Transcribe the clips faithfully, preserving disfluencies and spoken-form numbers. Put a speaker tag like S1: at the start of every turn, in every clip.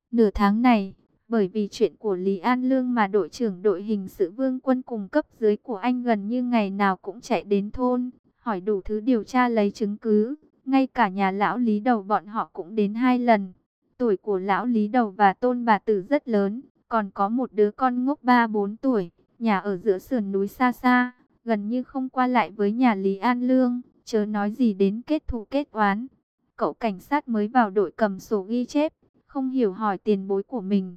S1: Nửa tháng này, bởi vì chuyện của Lý An Lương mà đội trưởng đội hình sự Vương Quân cùng cấp dưới của anh gần như ngày nào cũng chạy đến thôn, hỏi đủ thứ điều tra lấy chứng cứ. Ngay cả nhà lão Lý Đầu bọn họ cũng đến hai lần. Tuổi của lão Lý Đầu và Tôn bà Tử rất lớn, còn có một đứa con ngốc ba bốn tuổi, nhà ở giữa sườn núi xa xa, gần như không qua lại với nhà Lý An Lương, chớ nói gì đến kết thù kết oán. Cậu cảnh sát mới vào đội cầm sổ ghi chép, không hiểu hỏi tiền bối của mình.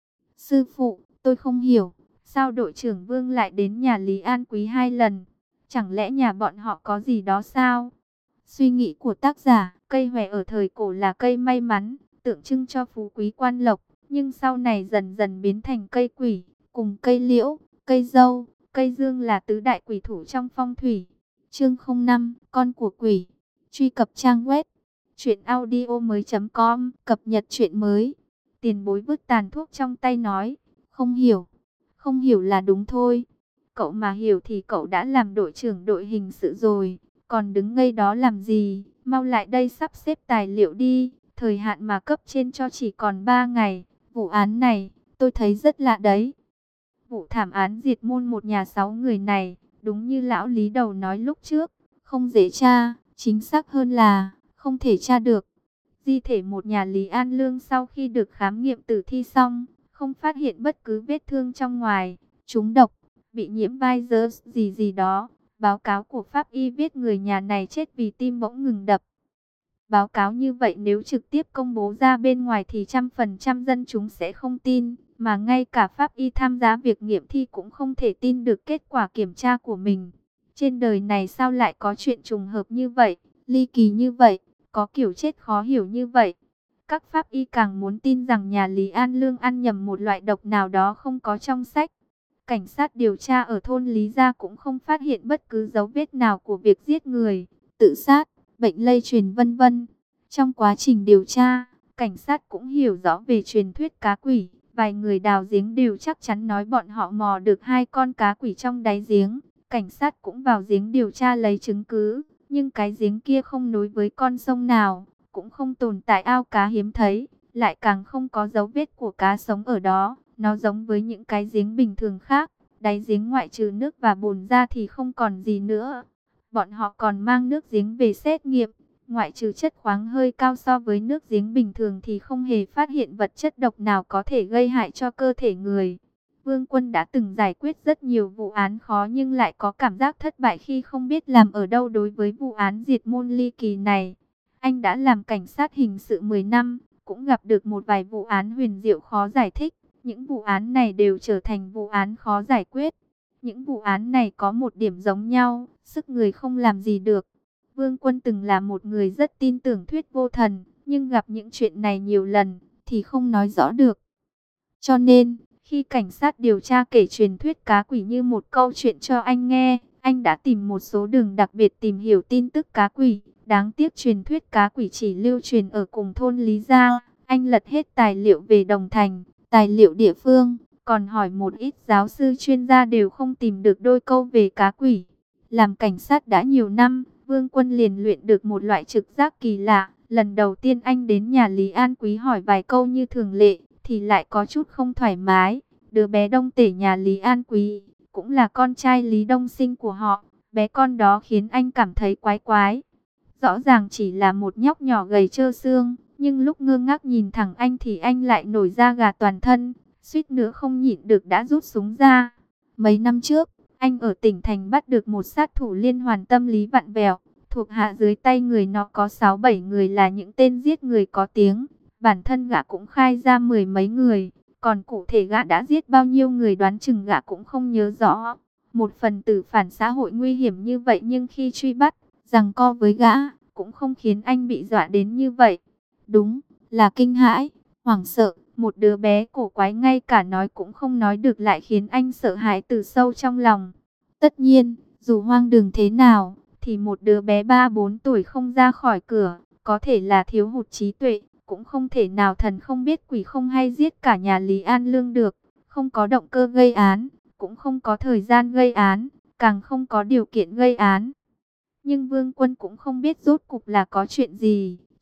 S1: Sư phụ, tôi không hiểu, sao đội trưởng Vương lại đến nhà Lý An Quý hai lần? Chẳng lẽ nhà bọn họ có gì đó sao? Suy nghĩ của tác giả, cây hòe ở thời cổ là cây may mắn, tượng trưng cho phú quý quan lộc, nhưng sau này dần dần biến thành cây quỷ, cùng cây liễu, cây dâu, cây dương là tứ đại quỷ thủ trong phong thủy. Chương không năm, con của quỷ. Truy cập trang web truyện audio mới com, cập nhật truyện mới. Tiền bối vứt tàn thuốc trong tay nói, không hiểu, không hiểu là đúng thôi. Cậu mà hiểu thì cậu đã làm đội trưởng đội hình sự rồi, còn đứng ngây đó làm gì, mau lại đây sắp xếp tài liệu đi, thời hạn mà cấp trên cho chỉ còn ba ngày. Vụ án này, tôi thấy rất lạ đấy. Vụ thảm án diệt môn một nhà sáu người này, đúng như lão Lý Đầu nói lúc trước, không dễ tra, chính xác hơn là không thể tra được. Di thể một nhà Lý An Lương sau khi được khám nghiệm tử thi xong, không phát hiện bất cứ vết thương trong ngoài, trúng độc, bị nhiễm virus gì gì đó. Báo cáo của pháp y viết người nhà này chết vì tim bỗng ngừng đập. Báo cáo như vậy nếu trực tiếp công bố ra bên ngoài thì trăm phần trăm dân chúng sẽ không tin, mà ngay cả pháp y tham gia việc nghiệm thi cũng không thể tin được kết quả kiểm tra của mình. Trên đời này sao lại có chuyện trùng hợp như vậy, ly kỳ như vậy, có kiểu chết khó hiểu như vậy. Các pháp y càng muốn tin rằng nhà Lý An Lương ăn nhầm một loại độc nào đó không có trong sách. Cảnh sát điều tra ở thôn Lý Gia cũng không phát hiện bất cứ dấu vết nào của việc giết người, tự sát, bệnh lây truyền vân vân. Trong quá trình điều tra, cảnh sát cũng hiểu rõ về truyền thuyết cá quỷ. Vài người đào giếng đều chắc chắn nói bọn họ mò được hai con cá quỷ trong đáy giếng. Cảnh sát cũng vào giếng điều tra lấy chứng cứ, nhưng cái giếng kia không nối với con sông nào, cũng không tồn tại ao cá hiếm thấy, lại càng không có dấu vết của cá sống ở đó. Nó giống với những cái giếng bình thường khác, đáy giếng ngoại trừ nước và bùn ra thì không còn gì nữa. Bọn họ còn mang nước giếng về xét nghiệm, ngoại trừ chất khoáng hơi cao so với nước giếng bình thường thì không hề phát hiện vật chất độc nào có thể gây hại cho cơ thể người. Vương Quân đã từng giải quyết rất nhiều vụ án khó nhưng lại có cảm giác thất bại khi không biết làm ở đâu đối với vụ án diệt môn ly kỳ này. Anh đã làm cảnh sát hình sự mười năm, cũng gặp được một vài vụ án huyền diệu khó giải thích. Những vụ án này đều trở thành vụ án khó giải quyết. Những vụ án này có một điểm giống nhau, sức người không làm gì được. Vương Quân từng là một người rất tin tưởng thuyết vô thần, nhưng gặp những chuyện này nhiều lần thì không nói rõ được. Cho nên, khi cảnh sát điều tra kể truyền thuyết cá quỷ như một câu chuyện cho anh nghe, anh đã tìm một số đường đặc biệt tìm hiểu tin tức cá quỷ. Đáng tiếc truyền thuyết cá quỷ chỉ lưu truyền ở cùng thôn Lý Gia. Anh lật hết tài liệu về Đồng Thành, tài liệu địa phương, còn hỏi một ít giáo sư chuyên gia đều không tìm được đôi câu về cá quỷ. Làm cảnh sát đã nhiều năm, Vương Quân liền luyện được một loại trực giác kỳ lạ. Lần đầu tiên anh đến nhà Lý An Quý hỏi vài câu như thường lệ, thì lại có chút không thoải mái. Đứa bé Đông Tể nhà Lý An Quý, cũng là con trai Lý Đông Sinh của họ. Bé con đó khiến anh cảm thấy quái quái. Rõ ràng chỉ là một nhóc nhỏ gầy trơ xương, nhưng lúc ngơ ngác nhìn thẳng anh thì anh lại nổi da gà toàn thân, suýt nữa không nhịn được đã rút súng ra. Mấy năm trước, anh ở tỉnh thành bắt được một sát thủ liên hoàn tâm lý vặn vẹo, thuộc hạ dưới tay người nó có sáu bảy người là những tên giết người có tiếng. Bản thân gã cũng khai ra mười mấy người, còn cụ thể gã đã giết bao nhiêu người đoán chừng gã cũng không nhớ rõ. Một phần tử phản xã hội nguy hiểm như vậy nhưng khi truy bắt, giằng co với gã, cũng không khiến anh bị dọa đến như vậy. Đúng là kinh hãi, hoảng sợ, một đứa bé cổ quái ngay cả nói cũng không nói được lại khiến anh sợ hãi từ sâu trong lòng. Tất nhiên, dù hoang đường thế nào, thì một đứa bé ba bốn tuổi không ra khỏi cửa, có thể là thiếu hụt trí tuệ, cũng không thể nào thần không biết quỷ không hay giết cả nhà Lý An Lương được. Không có động cơ gây án, cũng không có thời gian gây án, càng không có điều kiện gây án. Nhưng Vương Quân cũng không biết rốt cục là có chuyện gì,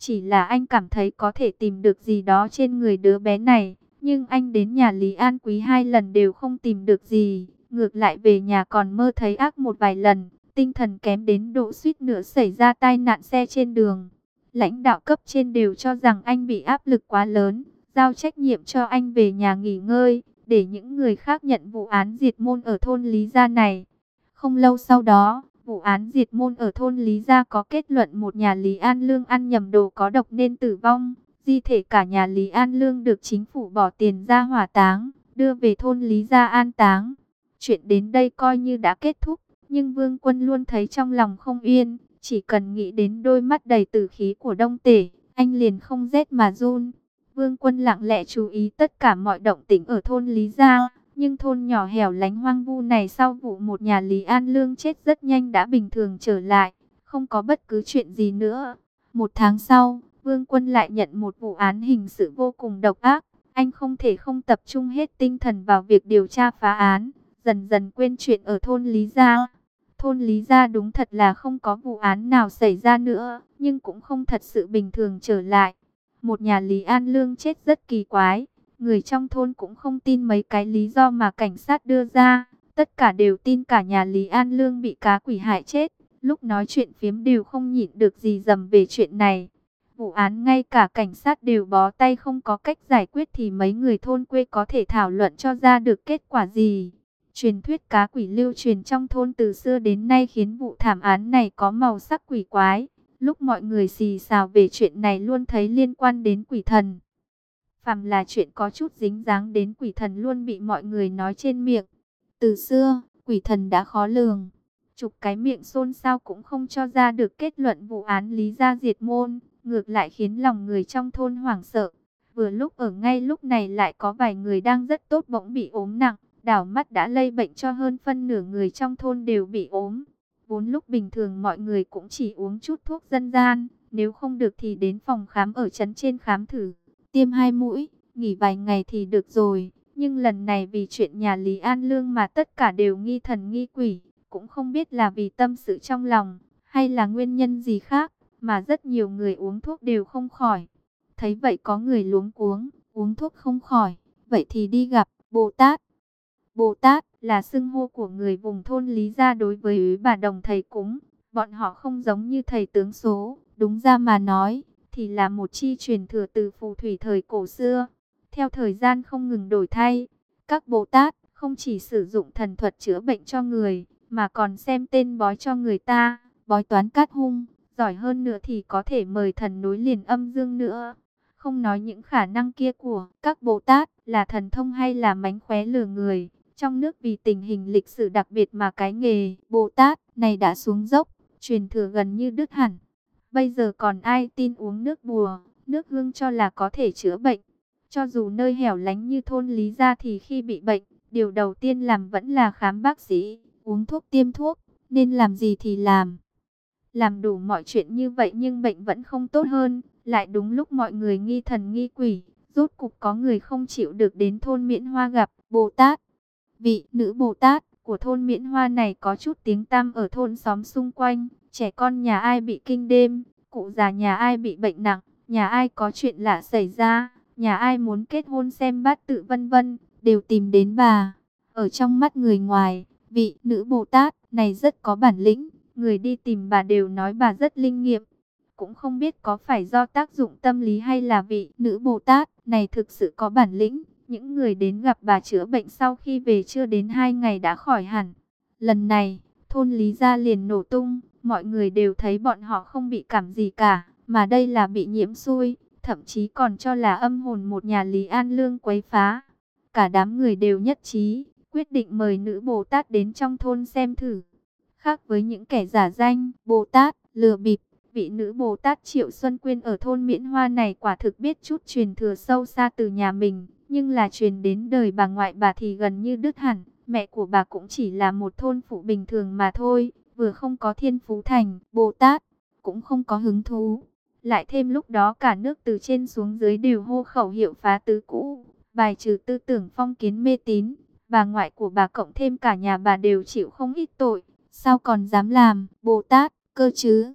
S1: Chỉ là anh cảm thấy có thể tìm được gì đó trên người đứa bé này. Nhưng anh đến nhà Lý An Quý hai lần đều không tìm được gì. Ngược lại về nhà còn mơ thấy ác một vài lần. Tinh thần kém đến độ suýt nữa xảy ra tai nạn xe trên đường. Lãnh đạo cấp trên đều cho rằng anh bị áp lực quá lớn, giao trách nhiệm cho anh về nhà nghỉ ngơi, để những người khác nhận vụ án diệt môn ở thôn Lý Gia này. Không lâu sau đó, vụ án diệt môn ở thôn Lý Gia có kết luận một nhà Lý An Lương ăn nhầm đồ có độc nên tử vong. Di thể cả nhà Lý An Lương được chính phủ bỏ tiền ra hỏa táng, đưa về thôn Lý Gia an táng. Chuyện đến đây coi như đã kết thúc, nhưng Vương Quân luôn thấy trong lòng không yên. Chỉ cần nghĩ đến đôi mắt đầy tử khí của Đông Tể, anh liền không rét mà run. Vương Quân lặng lẽ chú ý tất cả mọi động tĩnh ở thôn Lý Gia. Nhưng thôn nhỏ hẻo lánh hoang vu này sau vụ một nhà Lý An Lương chết rất nhanh đã bình thường trở lại. Không có bất cứ chuyện gì nữa. Một tháng sau, Vương Quân lại nhận một vụ án hình sự vô cùng độc ác. Anh không thể không tập trung hết tinh thần vào việc điều tra phá án. Dần dần quên chuyện ở thôn Lý Gia. Thôn Lý Gia đúng thật là không có vụ án nào xảy ra nữa, nhưng cũng không thật sự bình thường trở lại. Một nhà Lý An Lương chết rất kỳ quái, người trong thôn cũng không tin mấy cái lý do mà cảnh sát đưa ra. Tất cả đều tin cả nhà Lý An Lương bị cá quỷ hại chết, lúc nói chuyện phiếm đều không nhịn được gì dầm về chuyện này. Vụ án ngay cả cảnh sát đều bó tay không có cách giải quyết thì mấy người thôn quê có thể thảo luận cho ra được kết quả gì. Truyền thuyết cá quỷ lưu truyền trong thôn từ xưa đến nay khiến vụ thảm án này có màu sắc quỷ quái. Lúc mọi người xì xào về chuyện này luôn thấy liên quan đến quỷ thần. Phàm là chuyện có chút dính dáng đến quỷ thần luôn bị mọi người nói trên miệng. Từ xưa, quỷ thần đã khó lường. Chục cái miệng xôn xao cũng không cho ra được kết luận vụ án Lý Gia diệt môn. Ngược lại khiến lòng người trong thôn hoảng sợ. Vừa lúc ở ngay lúc này lại có vài người đang rất tốt bỗng bị ốm nặng. Đảo mắt đã lây bệnh cho hơn phân nửa người trong thôn đều bị ốm. Vốn lúc bình thường mọi người cũng chỉ uống chút thuốc dân gian. Nếu không được thì đến phòng khám ở trấn trên khám thử. Tiêm hai mũi, nghỉ vài ngày thì được rồi. Nhưng lần này vì chuyện nhà Lý An Lương mà tất cả đều nghi thần nghi quỷ. Cũng không biết là vì tâm sự trong lòng hay là nguyên nhân gì khác. Mà rất nhiều người uống thuốc đều không khỏi. Thấy vậy có người luống cuống, uống thuốc không khỏi. Vậy thì đi gặp Bồ Tát. Bồ Tát là xưng hô của người vùng thôn Lý Gia đối với Úy Bà Đồng thầy cúng. Bọn họ không giống như thầy tướng số, đúng ra mà nói, thì là một chi truyền thừa từ phù thủy thời cổ xưa. Theo thời gian không ngừng đổi thay, các Bồ Tát không chỉ sử dụng thần thuật chữa bệnh cho người, mà còn xem tên bói cho người ta, bói toán cát hung, giỏi hơn nữa thì có thể mời thần nối liền âm dương nữa. Không nói những khả năng kia của các Bồ Tát là thần thông hay là mánh khóe lừa người. Trong nước vì tình hình lịch sử đặc biệt mà cái nghề Bồ Tát này đã xuống dốc, truyền thừa gần như đứt hẳn. Bây giờ còn ai tin uống nước bùa, nước hương cho là có thể chữa bệnh. Cho dù nơi hẻo lánh như thôn Lý Gia thì khi bị bệnh, điều đầu tiên làm vẫn là khám bác sĩ, uống thuốc tiêm thuốc, nên làm gì thì làm. Làm đủ mọi chuyện như vậy nhưng bệnh vẫn không tốt hơn, lại đúng lúc mọi người nghi thần nghi quỷ, rốt cục có người không chịu được đến thôn Miễn Hoa gặp Bồ Tát. Vị nữ Bồ Tát của thôn Miễn Hoa này có chút tiếng tăm ở thôn xóm xung quanh, trẻ con nhà ai bị kinh đêm, cụ già nhà ai bị bệnh nặng, nhà ai có chuyện lạ xảy ra, nhà ai muốn kết hôn xem bát tự vân vân, đều tìm đến bà. Ở trong mắt người ngoài, vị nữ Bồ Tát này rất có bản lĩnh, người đi tìm bà đều nói bà rất linh nghiệm. Cũng không biết có phải do tác dụng tâm lý hay là vị nữ Bồ Tát này thực sự có bản lĩnh. Những người đến gặp bà chữa bệnh sau khi về chưa đến hai ngày đã khỏi hẳn. Lần này, thôn Lý Gia liền nổ tung, mọi người đều thấy bọn họ không bị cảm gì cả, mà đây là bị nhiễm xui, thậm chí còn cho là âm hồn một nhà Lý An Lương quấy phá. Cả đám người đều nhất trí, quyết định mời nữ Bồ Tát đến trong thôn xem thử. Khác với những kẻ giả danh, Bồ Tát, lừa bịp, vị nữ Bồ Tát Triệu Xuân Quyên ở thôn Miễn Hoa này quả thực biết chút truyền thừa sâu xa từ nhà mình. Nhưng là truyền đến đời bà ngoại bà thì gần như đứt hẳn. Mẹ của bà cũng chỉ là một thôn phụ bình thường mà thôi. Vừa không có thiên phú thành Bồ Tát, cũng không có hứng thú. Lại thêm lúc đó cả nước từ trên xuống dưới đều hô khẩu hiệu phá tứ cũ, bài trừ tư tưởng phong kiến mê tín. Bà ngoại của bà cộng thêm cả nhà bà đều chịu không ít tội. Sao còn dám làm Bồ Tát cơ chứ?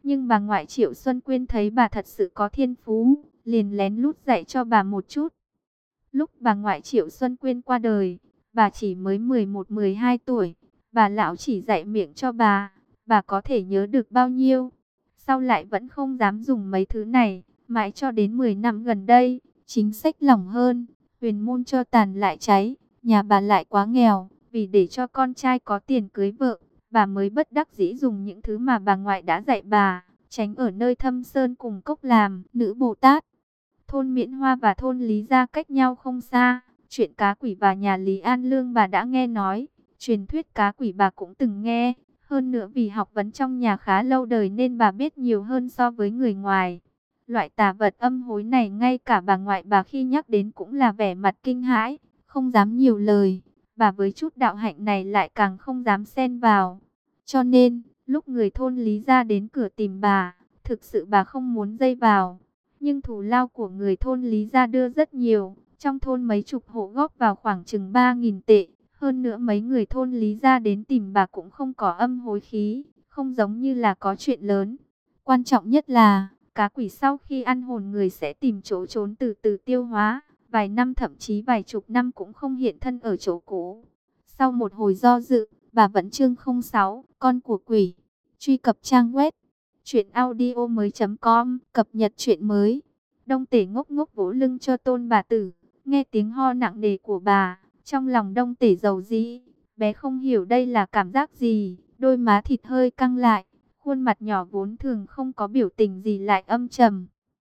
S1: Nhưng bà ngoại Triệu Xuân Quyên thấy bà thật sự có thiên phú, liền lén lút dạy cho bà một chút. Lúc bà ngoại Triệu Xuân Quyên qua đời, bà chỉ mới mười một mười hai tuổi, bà lão chỉ dạy miệng cho bà, bà có thể nhớ được bao nhiêu. Sau lại vẫn không dám dùng mấy thứ này, mãi cho đến mười năm gần đây, chính sách lỏng hơn, huyền môn cho tàn lại cháy, nhà bà lại quá nghèo, vì để cho con trai có tiền cưới vợ, bà mới bất đắc dĩ dùng những thứ mà bà ngoại đã dạy bà, tránh ở nơi thâm sơn cùng cốc làm nữ Bồ Tát. Thôn Miễn Hoa và thôn Lý Gia cách nhau không xa, chuyện cá quỷ và nhà Lý An Lương bà đã nghe nói, truyền thuyết cá quỷ bà cũng từng nghe, hơn nữa vì học vấn trong nhà khá lâu đời nên bà biết nhiều hơn so với người ngoài. Loại tà vật âm hối này ngay cả bà ngoại bà khi nhắc đến cũng là vẻ mặt kinh hãi, không dám nhiều lời, bà với chút đạo hạnh này lại càng không dám xen vào. Cho nên, lúc người thôn Lý Gia đến cửa tìm bà, thực sự bà không muốn dây vào. Nhưng thù lao của người thôn Lý Gia đưa rất nhiều, trong thôn mấy chục hộ góp vào khoảng chừng ba nghìn tệ. Hơn nữa mấy người thôn Lý Gia đến tìm bà cũng không có âm hối khí, không giống như là có chuyện lớn. Quan trọng nhất là, cá quỷ sau khi ăn hồn người sẽ tìm chỗ trốn từ từ tiêu hóa, vài năm thậm chí vài chục năm cũng không hiện thân ở chỗ cũ. Sau một hồi do dự, bà vẫn chương không sáu, con của quỷ. Truy cập trang web truyện audio mới chấm com, cập nhật truyện mới. Đông Tể ngốc ngốc vỗ lưng cho Tôn bà tử, nghe tiếng ho nặng nề của bà, trong lòng Đông Tể dầu dĩ, bé không hiểu đây là cảm giác gì, đôi má thịt hơi căng lại, khuôn mặt nhỏ vốn thường không có biểu tình gì lại âm trầm.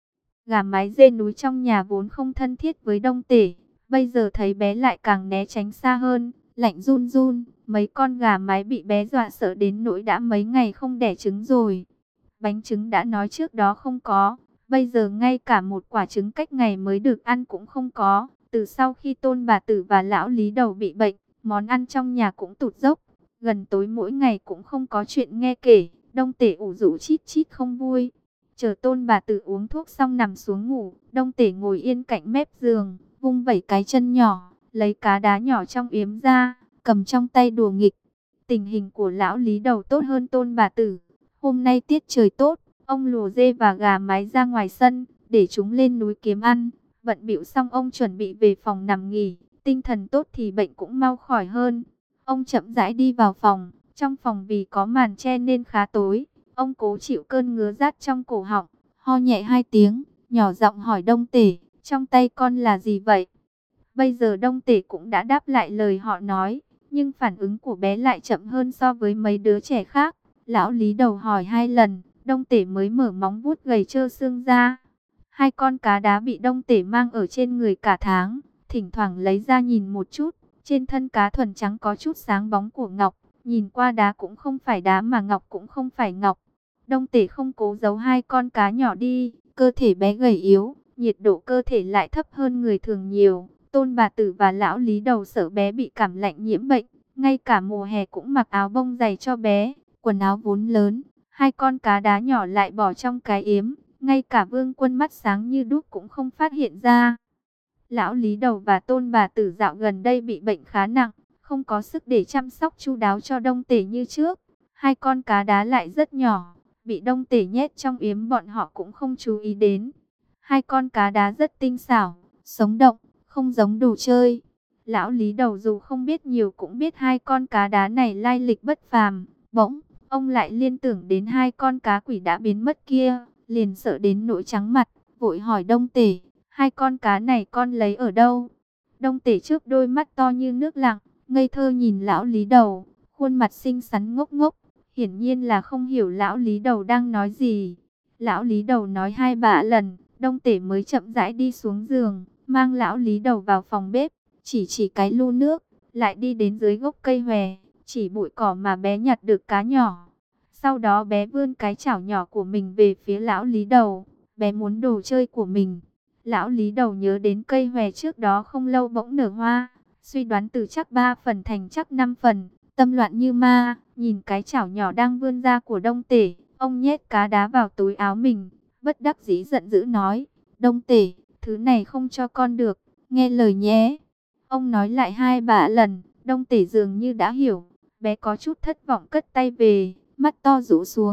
S1: Gà mái dê núi trong nhà vốn không thân thiết với Đông Tể, bây giờ thấy bé lại càng né tránh xa hơn, lạnh run run, mấy con gà mái bị bé dọa sợ đến nỗi đã mấy ngày không đẻ trứng rồi. Bánh trứng đã nói trước đó không có, bây giờ ngay cả một quả trứng cách ngày mới được ăn cũng không có. Từ sau khi Tôn bà tử và lão Lý Đầu bị bệnh, món ăn trong nhà cũng tụt dốc. Gần tối mỗi ngày cũng không có chuyện nghe kể, Đông Tể ủ rũ chít chít không vui. Chờ Tôn bà tử uống thuốc xong nằm xuống ngủ, Đông Tể ngồi yên cạnh mép giường, vung vẩy cái chân nhỏ, lấy cá đá nhỏ trong yếm ra, cầm trong tay đùa nghịch. Tình hình của lão Lý Đầu tốt hơn Tôn bà tử. Hôm nay tiết trời tốt, ông lùa dê và gà mái ra ngoài sân, để chúng lên núi kiếm ăn. Bận bịu xong ông chuẩn bị về phòng nằm nghỉ, tinh thần tốt thì bệnh cũng mau khỏi hơn. Ông chậm rãi đi vào phòng, trong phòng vì có màn che nên khá tối. Ông cố chịu cơn ngứa rát trong cổ họng, ho nhẹ hai tiếng, nhỏ giọng hỏi Đông Tể, trong tay con là gì vậy? Bây giờ Đông Tể cũng đã đáp lại lời họ nói, nhưng phản ứng của bé lại chậm hơn so với mấy đứa trẻ khác. Lão Lý Đầu hỏi hai lần, Đông Tể mới mở móng vuốt gầy trơ xương ra. Hai con cá đá bị Đông Tể mang ở trên người cả tháng, thỉnh thoảng lấy ra nhìn một chút. Trên thân cá thuần trắng có chút sáng bóng của ngọc, nhìn qua đá cũng không phải đá mà ngọc cũng không phải ngọc. Đông Tể không cố giấu hai con cá nhỏ đi, cơ thể bé gầy yếu, nhiệt độ cơ thể lại thấp hơn người thường nhiều. Tôn bà tử và lão Lý Đầu sợ bé bị cảm lạnh nhiễm bệnh, ngay cả mùa hè cũng mặc áo bông dày cho bé. Quần áo vốn lớn, hai con cá đá nhỏ lại bỏ trong cái yếm, ngay cả Vương Quân mắt sáng như đuốc cũng không phát hiện ra. Lão Lý Đầu và Tôn bà tử dạo gần đây bị bệnh khá nặng, không có sức để chăm sóc chu đáo cho Đông Tể như trước. Hai con cá đá lại rất nhỏ, bị Đông Tể nhét trong yếm bọn họ cũng không chú ý đến. Hai con cá đá rất tinh xảo, sống động, không giống đồ chơi. Lão Lý Đầu dù không biết nhiều cũng biết hai con cá đá này lai lịch bất phàm. Bỗng, ông lại liên tưởng đến hai con cá quỷ đã biến mất kia, liền sợ đến nỗi trắng mặt, vội hỏi Đông Tể, hai con cá này con lấy ở đâu? Đông Tể trước đôi mắt to như nước lặng, ngây thơ nhìn lão Lý Đầu, khuôn mặt xinh xắn ngốc ngốc, hiển nhiên là không hiểu lão Lý Đầu đang nói gì. Lão Lý Đầu nói hai ba lần, Đông Tể mới chậm rãi đi xuống giường, mang lão Lý Đầu vào phòng bếp, chỉ chỉ cái lu nước, lại đi đến dưới gốc cây hòe, chỉ bụi cỏ mà bé nhặt được cá nhỏ. Sau đó bé vươn cái chảo nhỏ của mình về phía lão Lý Đầu, bé muốn đồ chơi của mình. Lão Lý Đầu nhớ đến cây hòe trước đó không lâu bỗng nở hoa, suy đoán từ chắc ba phần thành chắc năm phần, tâm loạn như ma, nhìn cái chảo nhỏ đang vươn ra của Đông Tể, ông nhét cá đá vào túi áo mình, bất đắc dĩ giận dữ nói, Đông Tể, thứ này không cho con được, nghe lời nhé. Ông nói lại hai ba lần, Đông Tể dường như đã hiểu, bé có chút thất vọng cất tay về, mắt to rũ xuống,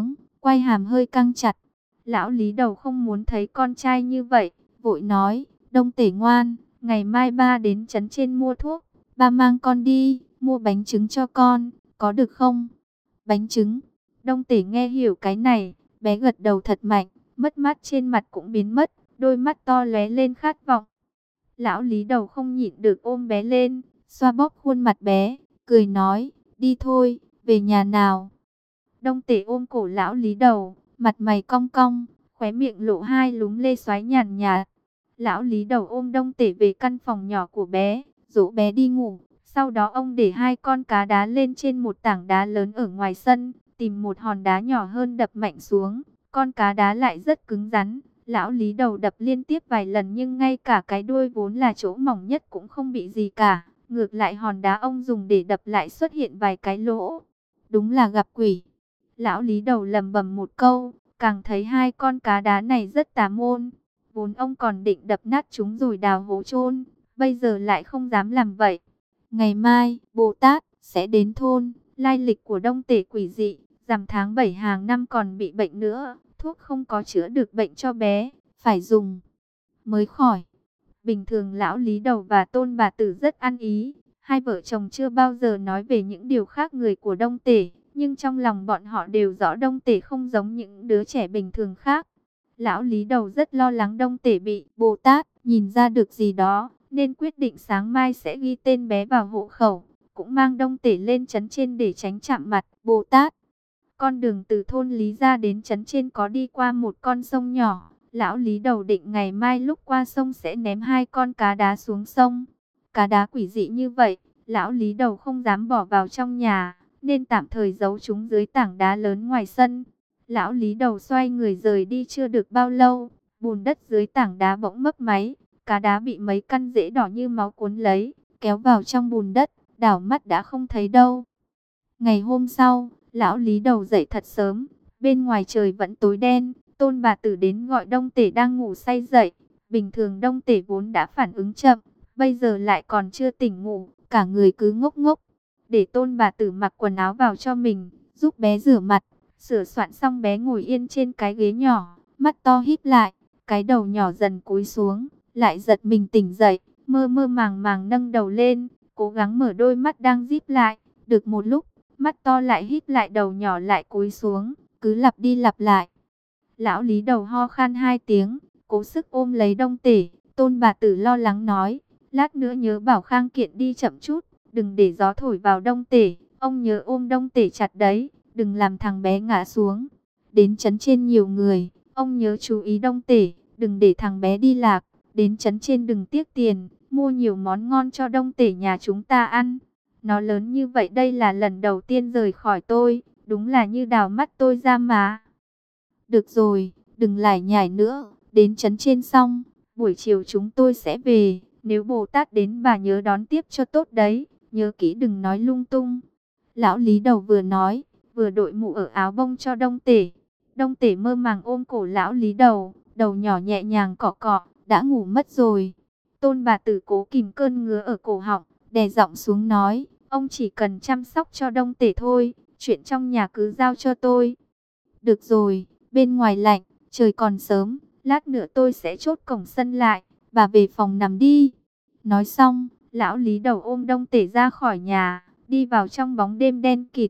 S1: quai hàm hơi căng chặt. Lão Lý Đầu không muốn thấy con trai như vậy, vội nói, Đông Tể ngoan, ngày mai ba đến trấn trên mua thuốc, ba mang con đi, mua bánh trứng cho con, có được không? Bánh trứng. Đông Tể nghe hiểu cái này, bé gật đầu thật mạnh, mất mát trên mặt cũng biến mất, đôi mắt to lóe lên khát vọng. Lão Lý Đầu không nhịn được ôm bé lên, xoa bóp khuôn mặt bé, cười nói, đi thôi, về nhà nào. Đông Tể ôm cổ lão Lý Đầu, mặt mày cong cong, khóe miệng lộ hai lúm lê xoáy nhàn nhạt. Lão Lý Đầu ôm Đông Tể về căn phòng nhỏ của bé, dỗ bé đi ngủ. Sau đó ông để hai con cá đá lên trên một tảng đá lớn ở ngoài sân, tìm một hòn đá nhỏ hơn đập mạnh xuống. Con cá đá lại rất cứng rắn. Lão Lý Đầu đập liên tiếp vài lần nhưng ngay cả cái đuôi vốn là chỗ mỏng nhất cũng không bị gì cả. Ngược lại hòn đá ông dùng để đập lại xuất hiện vài cái lỗ. Đúng là gặp quỷ. Lão Lý Đầu lầm bầm một câu, càng thấy hai con cá đá này rất tà môn. Vốn ông còn định đập nát chúng rồi đào hố chôn, bây giờ lại không dám làm vậy. Ngày mai, Bồ Tát sẽ đến thôn, lai lịch của Đông Tể quỷ dị, rằm tháng bảy hàng năm còn bị bệnh nữa, thuốc không có chữa được bệnh cho bé, phải dùng mới khỏi. Bình thường lão Lý Đầu và Tôn Bà Tử rất ăn ý, hai vợ chồng chưa bao giờ nói về những điều khác người của Đông Tể, nhưng trong lòng bọn họ đều rõ Đông Tể không giống những đứa trẻ bình thường khác. Lão Lý Đầu rất lo lắng Đông Tể bị Bồ Tát nhìn ra được gì đó, nên quyết định sáng mai sẽ ghi tên bé vào hộ khẩu, cũng mang Đông Tể lên trấn trên để tránh chạm mặt Bồ Tát. Con đường từ thôn Lý ra đến trấn trên có đi qua một con sông nhỏ. Lão Lý Đầu định ngày mai lúc qua sông sẽ ném hai con cá đá xuống sông. Cá đá quỷ dị như vậy, Lão Lý Đầu không dám bỏ vào trong nhà, nên tạm thời giấu chúng dưới tảng đá lớn ngoài sân. Lão Lý Đầu xoay người rời đi chưa được bao lâu, bùn đất dưới tảng đá bỗng mấp máy, cá đá bị mấy căn rễ đỏ như máu cuốn lấy, kéo vào trong bùn đất, đảo mắt đã không thấy đâu. Ngày hôm sau, Lão Lý Đầu dậy thật sớm, bên ngoài trời vẫn tối đen, Tôn Bà Tử đến gọi Đông Tể đang ngủ say dậy. Bình thường Đông Tể vốn đã phản ứng chậm, bây giờ lại còn chưa tỉnh ngủ, cả người cứ ngốc ngốc. Để Tôn Bà Tử mặc quần áo vào cho mình, giúp bé rửa mặt. Sửa soạn xong bé ngồi yên trên cái ghế nhỏ, mắt to híp lại, cái đầu nhỏ dần cúi xuống, lại giật mình tỉnh dậy, mơ mơ màng màng nâng đầu lên, cố gắng mở đôi mắt đang díp lại. Được một lúc, mắt to lại híp lại, đầu nhỏ lại cúi xuống, cứ lặp đi lặp lại. Lão Lý Đầu ho khan hai tiếng, cố sức ôm lấy Đông Tể. Tôn Bà Tử lo lắng nói, lát nữa nhớ bảo Khang Kiện đi chậm chút, đừng để gió thổi vào Đông Tể, ông nhớ ôm Đông Tể chặt đấy, đừng làm thằng bé ngã xuống. Đến trấn trên nhiều người, ông nhớ chú ý Đông Tể, đừng để thằng bé đi lạc. Đến trấn trên đừng tiếc tiền, mua nhiều món ngon cho Đông Tể nhà chúng ta ăn. Nó lớn như vậy đây là lần đầu tiên rời khỏi tôi, đúng là như đào mắt tôi ra mà. Được rồi, đừng lải nhải nữa, đến trấn trên xong, buổi chiều chúng tôi sẽ về. Nếu Bồ Tát đến bà nhớ đón tiếp cho tốt đấy, nhớ kỹ đừng nói lung tung. Lão Lý Đầu vừa nói, vừa đội mũ ở áo bông cho Đông Tể. Đông Tể mơ màng ôm cổ Lão Lý Đầu, đầu nhỏ nhẹ nhàng cọ cọ, đã ngủ mất rồi. Tôn Bà Tử cố kìm cơn ngứa ở cổ họng, đè giọng xuống nói, ông chỉ cần chăm sóc cho Đông Tể thôi, chuyện trong nhà cứ giao cho tôi. Được rồi, bên ngoài lạnh, trời còn sớm, lát nữa tôi sẽ chốt cổng sân lại, bà về phòng nằm đi. Nói xong, Lão Lý Đầu ôm Đông Tể ra khỏi nhà, đi vào trong bóng đêm đen kịt.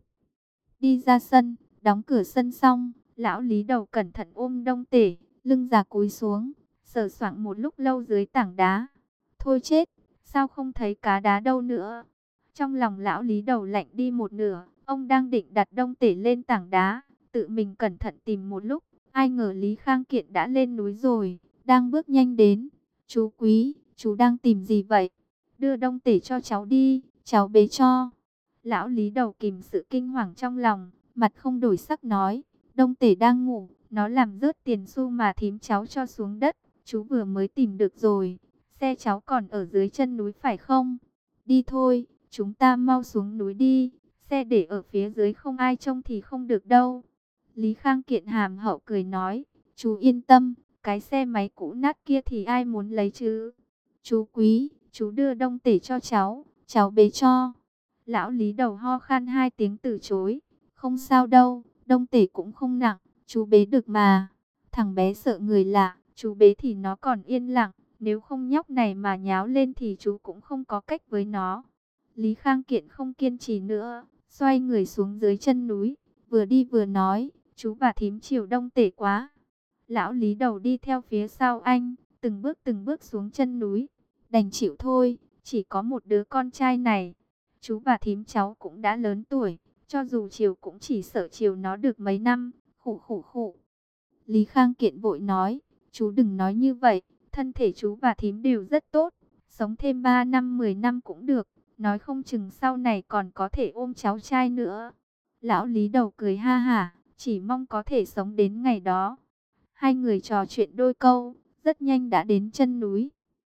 S1: Đi ra sân, đóng cửa sân xong, Lão Lý Đầu cẩn thận ôm Đông Tể, lưng già cúi xuống, sờ soạng một lúc lâu dưới tảng đá. Thôi chết, sao không thấy cá đá đâu nữa? Trong lòng Lão Lý Đầu lạnh đi một nửa, ông đang định đặt Đông Tể lên tảng đá, tự mình cẩn thận tìm một lúc, ai ngờ Lý Khang Kiện đã lên núi rồi, đang bước nhanh đến. Chú Quý, chú đang tìm gì vậy? Đưa Đông Tể cho cháu đi, cháu bế cho. Lão Lý Đầu kìm sự kinh hoàng trong lòng, mặt không đổi sắc nói, Đông Tể đang ngủ, nó làm rớt tiền xu mà thím cháu cho xuống đất, chú vừa mới tìm được rồi, xe cháu còn ở dưới chân núi phải không? Đi thôi, chúng ta mau xuống núi đi, xe để ở phía dưới không ai trông thì không được đâu. Lý Khang Kiện hàm hậu cười nói, chú yên tâm, cái xe máy cũ nát kia thì ai muốn lấy chứ? Chú Quý, chú đưa Đông Tể cho cháu, cháu bế cho. Lão Lý Đầu ho khan hai tiếng từ chối, không sao đâu, Đông Tể cũng không nặng, Chú bế được mà. Thằng bé sợ người lạ, chú bế thì nó còn yên lặng. Nếu không nhóc này mà nháo lên thì chú cũng không có cách với nó. Lý Khang Kiện không kiên trì nữa, xoay người xuống dưới chân núi, vừa đi vừa nói, chú và thím chiều Đông Tể quá. Lão Lý Đầu đi theo phía sau anh, từng bước từng bước xuống chân núi. Đành chịu thôi, chỉ có một đứa con trai này. Chú và thím cháu cũng đã lớn tuổi, cho dù chiều cũng chỉ sợ chiều nó được mấy năm, khụ khụ khụ. Lý Khang Kiện vội nói, chú đừng nói như vậy, thân thể chú và thím đều rất tốt, sống thêm ba năm mười năm cũng được, nói không chừng sau này còn có thể ôm cháu trai nữa. Lão Lý Đầu cười ha hả, chỉ mong có thể sống đến ngày đó. Hai người trò chuyện đôi câu, rất nhanh đã đến chân núi.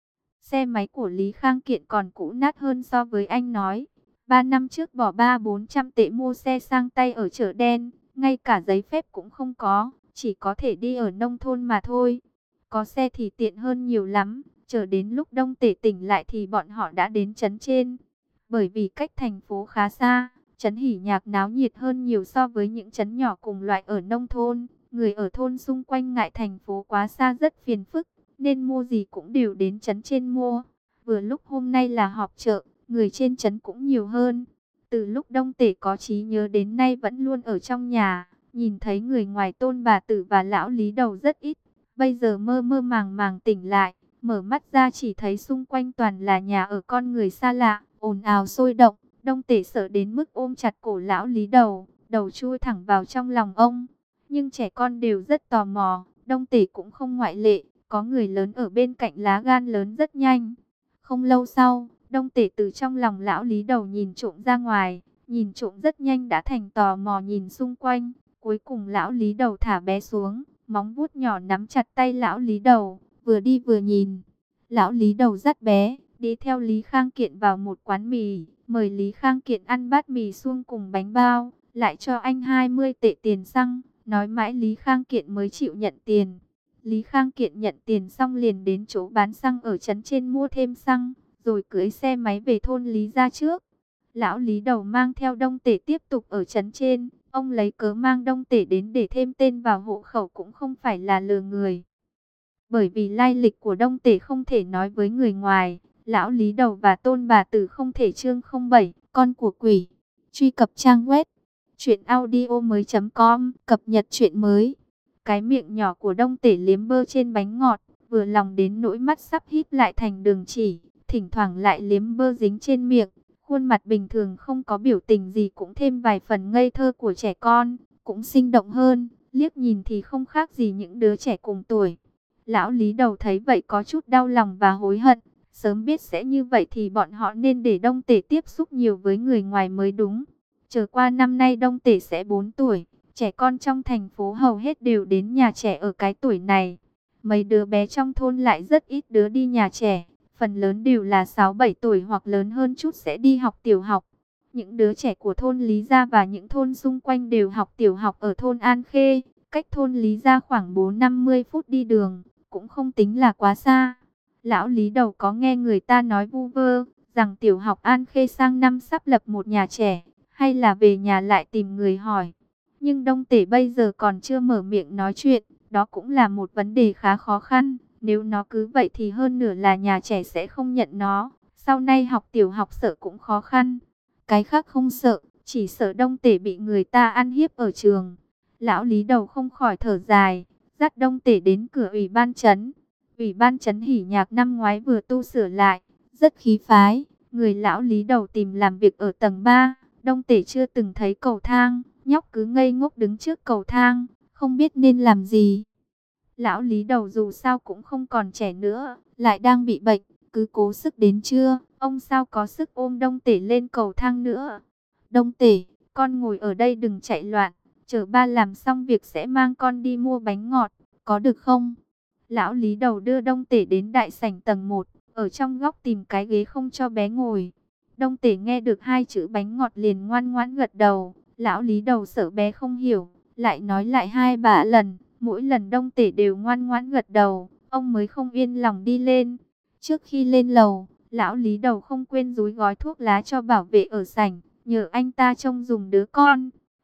S1: Xe máy của Lý Khang Kiện còn cũ nát hơn so với anh nói. Ba năm trước bỏ ba bốn trăm tệ mua xe sang tay ở chợ đen, ngay cả giấy phép cũng không có, chỉ có thể đi ở nông thôn mà thôi. Có xe thì tiện hơn nhiều lắm, chờ đến lúc Đông Tể tỉnh lại thì bọn họ đã đến trấn trên. Bởi vì cách thành phố khá xa, trấn Hỉ Nhạc náo nhiệt hơn nhiều so với những trấn nhỏ cùng loại ở nông thôn. Người ở thôn xung quanh ngại thành phố quá xa rất phiền phức, nên mua gì cũng đều đến trấn trên mua. Vừa lúc hôm nay là họp chợ, người trên trấn cũng nhiều hơn. Từ lúc Đông Tể có trí nhớ đến nay vẫn luôn ở trong nhà, nhìn thấy người ngoài Tôn bà tử và lão Lý Đầu rất ít. Bây giờ mơ mơ màng màng tỉnh lại, mở mắt ra chỉ thấy xung quanh toàn là nhà ở con người xa lạ, ồn ào sôi động. Đông Tể sợ đến mức ôm chặt cổ lão Lý Đầu, đầu chui thẳng vào trong lòng ông. Nhưng trẻ con đều rất tò mò, Đông Tể cũng không ngoại lệ, có người lớn ở bên cạnh lá gan lớn rất nhanh. Không lâu sau, Đông Tể từ trong lòng lão Lý Đầu nhìn trộm ra ngoài, nhìn trộm rất nhanh đã thành tò mò nhìn xung quanh. Cuối cùng lão Lý Đầu thả bé xuống, móng vuốt nhỏ nắm chặt tay lão Lý Đầu, vừa đi vừa nhìn. Lão Lý Đầu dắt bé, đi theo Lý Khang Kiện vào một quán mì, mời Lý Khang Kiện ăn bát mì suông cùng bánh bao, lại cho anh hai mươi tệ tiền xăng, nói mãi Lý Khang Kiện mới chịu nhận tiền. Lý Khang Kiện nhận tiền xong liền đến chỗ bán xăng ở trấn trên mua thêm xăng, rồi cưỡi xe máy về thôn Lý ra trước. Lão Lý Đầu mang theo Đông Tể tiếp tục ở trấn trên, ông lấy cớ mang Đông Tể đến để thêm tên vào hộ khẩu cũng không phải là lừa người. Bởi vì lai lịch của Đông Tể không thể nói với người ngoài, lão Lý Đầu và Tôn bà tử không thể chương không bảy, con của quỷ. Truy cập trang web truyện audio mới chấm com, cập nhật truyện mới. Cái miệng nhỏ của Đông Tể liếm bơ trên bánh ngọt, vừa lòng đến nỗi mắt sắp híp lại thành đường chỉ, thỉnh thoảng lại liếm bơ dính trên miệng. Khuôn mặt bình thường không có biểu tình gì cũng thêm vài phần ngây thơ của trẻ con, cũng sinh động hơn, liếc nhìn thì không khác gì những đứa trẻ cùng tuổi. Lão Lý Đầu thấy vậy có chút đau lòng và hối hận, sớm biết sẽ như vậy thì bọn họ nên để Đông Tể tiếp xúc nhiều với người ngoài mới đúng. Chờ qua năm nay Đông Tể sẽ bốn tuổi, trẻ con trong thành phố hầu hết đều đến nhà trẻ ở cái tuổi này. Mấy đứa bé trong thôn lại rất ít đứa đi nhà trẻ, phần lớn đều là sáu bảy tuổi hoặc lớn hơn chút sẽ đi học tiểu học. Những đứa trẻ của thôn Lý Gia và những thôn xung quanh đều học tiểu học ở thôn An Khê, cách thôn Lý Gia khoảng bốn năm mươi phút đi đường, cũng không tính là quá xa. Lão Lý Đầu có nghe người ta nói vu vơ, rằng tiểu học An Khê sang năm sắp lập một nhà trẻ, hay là về nhà lại tìm người hỏi. Nhưng Đông Tể bây giờ còn chưa mở miệng nói chuyện, đó cũng là một vấn đề khá khó khăn. Nếu nó cứ vậy thì hơn nửa là nhà trẻ sẽ không nhận nó, sau này học tiểu học sợ cũng khó khăn. Cái khác không sợ, chỉ sợ Đông Tể bị người ta ăn hiếp ở trường. Lão Lý Đầu không khỏi thở dài, dắt Đông Tể đến cửa ủy ban trấn. Ủy ban trấn Hỉ Nhạc năm ngoái vừa tu sửa lại, rất khí phái. Người lão Lý Đầu tìm làm việc ở tầng ba, Đông Tể chưa từng thấy cầu thang, nhóc cứ ngây ngốc đứng trước cầu thang, không biết nên làm gì. Lão Lý Đầu dù sao cũng không còn trẻ nữa, lại đang bị bệnh, cứ cố sức đến trưa, ông sao có sức ôm Đông Tể lên cầu thang nữa. Đông Tể, con ngồi ở đây đừng chạy loạn, chờ ba làm xong việc sẽ mang con đi mua bánh ngọt, có được không? Lão Lý Đầu đưa Đông Tể đến đại sảnh tầng một, ở trong góc tìm cái ghế không cho bé ngồi. Đông Tể nghe được hai chữ bánh ngọt liền ngoan ngoãn gật đầu. Lão Lý Đầu sợ bé không hiểu, lại nói lại hai ba lần. Mỗi lần Đông Tể đều ngoan ngoãn gật đầu, ông mới không yên lòng đi lên. Trước khi lên lầu, lão Lý Đầu không quên dúi gói thuốc lá cho bảo vệ ở sảnh, nhờ anh ta trông dùng đứa con.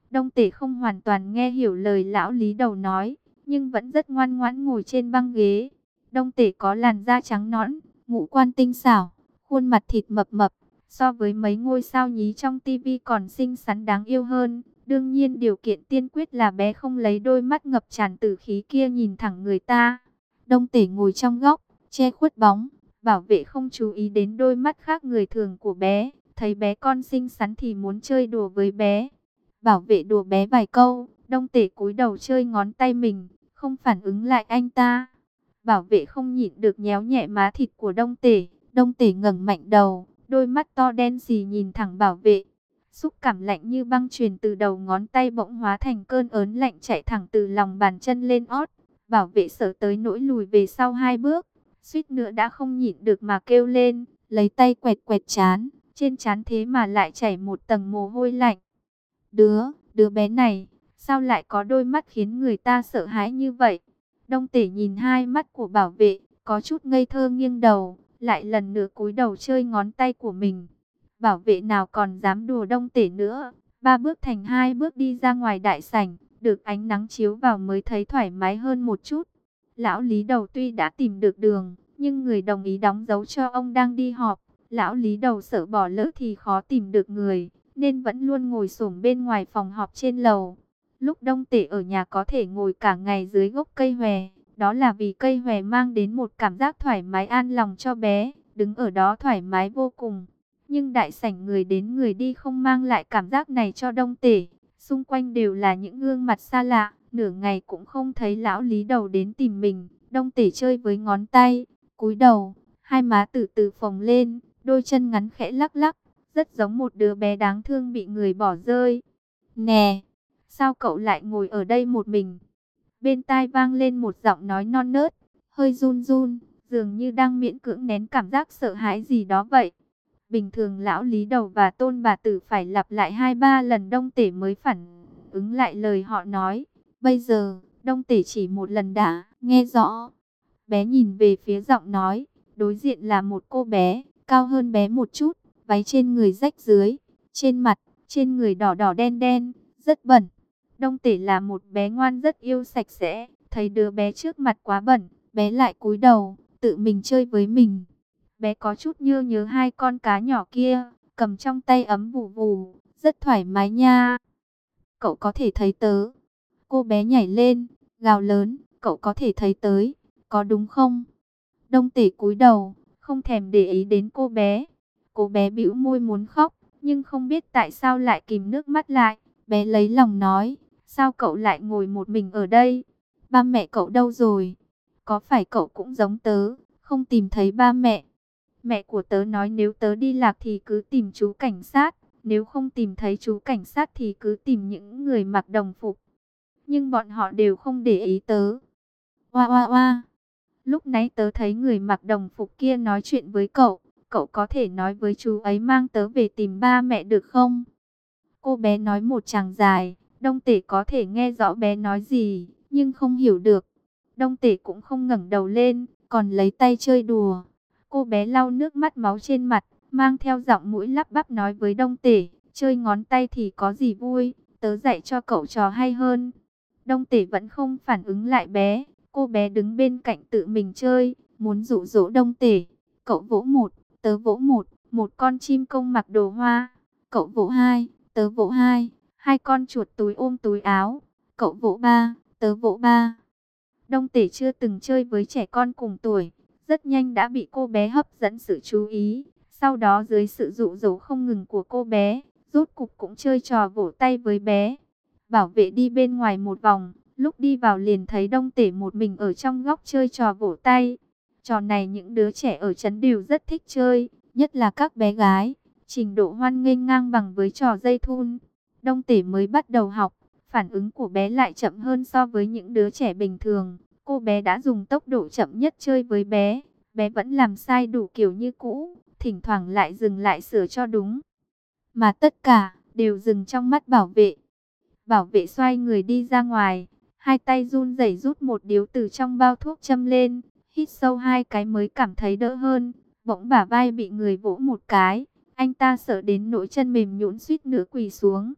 S1: Đông Tể không hoàn toàn nghe hiểu lời lão Lý Đầu nói, nhưng vẫn rất ngoan ngoãn ngồi trên băng ghế. Đông Tể có làn da trắng nõn, ngũ quan tinh xảo, khuôn mặt thịt mập mập, so với mấy ngôi sao nhí trong tivi còn xinh xắn đáng yêu hơn. Đương nhiên điều kiện tiên quyết là bé không lấy đôi mắt ngập tràn tử khí kia nhìn thẳng người ta. Đông Tể ngồi trong góc, che khuất bóng, bảo vệ không chú ý đến đôi mắt khác người thường của bé. Thấy bé con xinh xắn thì muốn chơi đùa với bé. Bảo vệ đùa bé vài câu, Đông Tể cúi đầu chơi ngón tay mình, không phản ứng lại anh ta. Bảo vệ không nhịn được nhéo nhẹ má thịt của Đông Tể. Đông Tể ngẩng mạnh đầu, đôi mắt to đen xì nhìn thẳng bảo vệ. Xúc cảm lạnh như băng truyền từ đầu ngón tay bỗng hóa thành cơn ớn lạnh chạy thẳng từ lòng bàn chân lên ót. Bảo vệ sợ tới nỗi lùi về sau hai bước, suýt nữa đã không nhịn được mà kêu lên, lấy tay quẹt quẹt trán, trên trán thế mà lại chảy một tầng mồ hôi lạnh. Đứa, đứa bé này, sao lại có đôi mắt khiến người ta sợ hãi như vậy? Đông Tể nhìn hai mắt của bảo vệ, có chút ngây thơ nghiêng đầu, lại lần nữa cúi đầu chơi ngón tay của mình. Bảo vệ nào còn dám đùa Đông Tể nữa, ba bước thành hai bước đi ra ngoài đại sảnh, được ánh nắng chiếu vào mới thấy thoải mái hơn một chút. Lão Lý Đầu tuy đã tìm được đường, nhưng người đồng ý đóng dấu cho ông đang đi họp. Lão Lý Đầu sợ bỏ lỡ thì khó tìm được người, nên vẫn luôn ngồi xổm bên ngoài phòng họp trên lầu. Lúc Đông Tể ở nhà có thể ngồi cả ngày dưới gốc cây hòe, đó là vì cây hòe mang đến một cảm giác thoải mái an lòng cho bé, đứng ở đó thoải mái vô cùng. Nhưng đại sảnh người đến người đi không mang lại cảm giác này cho Đông Tể, xung quanh đều là những gương mặt xa lạ, nửa ngày cũng không thấy lão Lý Đầu đến tìm mình. Đông Tể chơi với ngón tay, cúi đầu, hai má từ từ phồng lên, đôi chân ngắn khẽ lắc lắc, rất giống một đứa bé đáng thương bị người bỏ rơi. Nè, sao cậu lại ngồi ở đây một mình? Bên tai vang lên một giọng nói non nớt, hơi run run, dường như đang miễn cưỡng nén cảm giác sợ hãi gì đó vậy. Bình thường lão Lý Đầu và Tôn bà tử phải lặp lại hai ba lần Đông Tể mới phản ứng lại lời họ nói. Bây giờ, Đông Tể chỉ một lần đã nghe rõ. Bé nhìn về phía giọng nói, đối diện là một cô bé, cao hơn bé một chút, váy trên người rách dưới, trên mặt, trên người đỏ đỏ đen đen, rất bẩn. Đông Tể là một bé ngoan rất yêu sạch sẽ, thấy đứa bé trước mặt quá bẩn, bé lại cúi đầu, tự mình chơi với mình. Bé có chút như nhớ hai con cá nhỏ kia, cầm trong tay ấm vù vù, rất thoải mái nha. Cậu có thể thấy tớ. Cô bé nhảy lên, gào lớn, cậu có thể thấy tới, có đúng không? Đông Tể cúi đầu, không thèm để ý đến cô bé. Cô bé bĩu môi muốn khóc, nhưng không biết tại sao lại kìm nước mắt lại. Bé lấy lòng nói, sao cậu lại ngồi một mình ở đây? Ba mẹ cậu đâu rồi? Có phải cậu cũng giống tớ, không tìm thấy ba mẹ? Mẹ của tớ nói nếu tớ đi lạc thì cứ tìm chú cảnh sát, nếu không tìm thấy chú cảnh sát thì cứ tìm những người mặc đồng phục. Nhưng bọn họ đều không để ý tớ. Oa oa oa. Lúc nãy tớ thấy người mặc đồng phục kia nói chuyện với cậu, cậu có thể nói với chú ấy mang tớ về tìm ba mẹ được không? Cô bé nói một tràng dài, Đông Tể có thể nghe rõ bé nói gì, nhưng không hiểu được. Đông Tể cũng không ngẩng đầu lên, còn lấy tay chơi đùa. Cô bé lau nước mắt máu trên mặt, mang theo giọng mũi lắp bắp nói với Đông Tể, chơi ngón tay thì có gì vui, tớ dạy cho cậu trò hay hơn. Đông Tể vẫn không phản ứng lại bé, cô bé đứng bên cạnh tự mình chơi, muốn dụ dỗ Đông Tể. Cậu vỗ một, tớ vỗ một, một con chim công mặc đồ hoa. Cậu vỗ hai, tớ vỗ hai, hai con chuột túi ôm túi áo. Cậu vỗ ba, tớ vỗ ba. Đông Tể chưa từng chơi với trẻ con cùng tuổi, rất nhanh đã bị cô bé hấp dẫn sự chú ý. Sau đó dưới sự dụ dỗ không ngừng của cô bé, rốt cục cũng chơi trò vỗ tay với bé. Bảo vệ đi bên ngoài một vòng, lúc đi vào liền thấy Đông Tể một mình ở trong góc chơi trò vỗ tay. Trò này những đứa trẻ ở trấn đều rất thích chơi, nhất là các bé gái. Trình độ hoan nghênh ngang bằng với trò dây thun. Đông Tể mới bắt đầu học, phản ứng của bé lại chậm hơn so với những đứa trẻ bình thường. Cô bé đã dùng tốc độ chậm nhất chơi với bé. Bé vẫn làm sai đủ kiểu như cũ, thỉnh thoảng lại dừng lại sửa cho đúng. Mà tất cả đều dừng trong mắt bảo vệ. Bảo vệ xoay người đi ra ngoài, hai tay run rẩy rút một điếu từ trong bao thuốc châm lên, hít sâu hai cái mới cảm thấy đỡ hơn. Bỗng bả vai bị người vỗ một cái, anh ta sợ đến nỗi chân mềm nhũn suýt nữa quỳ xuống.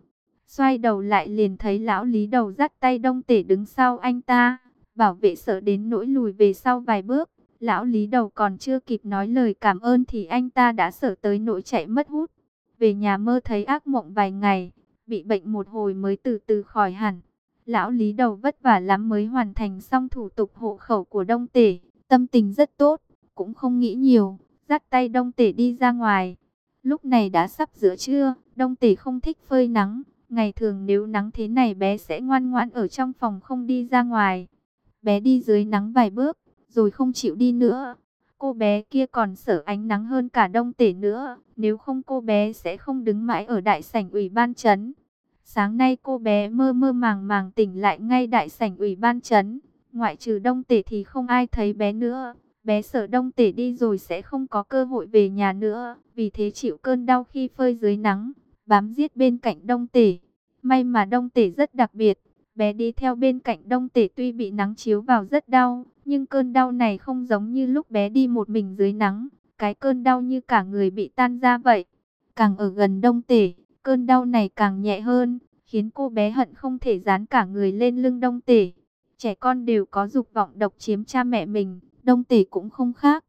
S1: Xoay đầu lại liền thấy lão Lý Đầu dắt tay Đông Tể đứng sau anh ta. Bảo vệ sợ đến nỗi lùi về sau vài bước. Lão Lý Đầu còn chưa kịp nói lời cảm ơn thì anh ta đã sợ tới nỗi chạy mất hút. Về nhà mơ thấy ác mộng vài ngày, bị bệnh một hồi mới từ từ khỏi hẳn. Lão Lý Đầu vất vả lắm mới hoàn thành xong thủ tục hộ khẩu của Đông Tể. Tâm tình rất tốt, cũng không nghĩ nhiều, dắt tay Đông Tể đi ra ngoài. Lúc này đã sắp giữa trưa, Đông Tể không thích phơi nắng. Ngày thường nếu nắng thế này bé sẽ ngoan ngoãn ở trong phòng không đi ra ngoài. Bé đi dưới nắng vài bước, rồi không chịu đi nữa. Cô bé kia còn sợ ánh nắng hơn cả Đông Tể nữa. Nếu không cô bé sẽ không đứng mãi ở đại sảnh ủy ban trấn. Sáng nay cô bé mơ mơ màng màng tỉnh lại ngay đại sảnh ủy ban trấn. Ngoại trừ Đông Tể thì không ai thấy bé nữa. Bé sợ Đông Tể đi rồi sẽ không có cơ hội về nhà nữa. Vì thế chịu cơn đau khi phơi dưới nắng, bám giết bên cạnh Đông Tể. May mà Đông Tể rất đặc biệt. Bé đi theo bên cạnh Đông Tể tuy bị nắng chiếu vào rất đau, nhưng cơn đau này không giống như lúc bé đi một mình dưới nắng. Cái cơn đau như cả người bị tan ra vậy. Càng ở gần Đông Tể, cơn đau này càng nhẹ hơn, khiến cô bé hận không thể dán cả người lên lưng Đông Tể. Trẻ con đều có dục vọng độc chiếm cha mẹ mình, Đông Tể cũng không khác.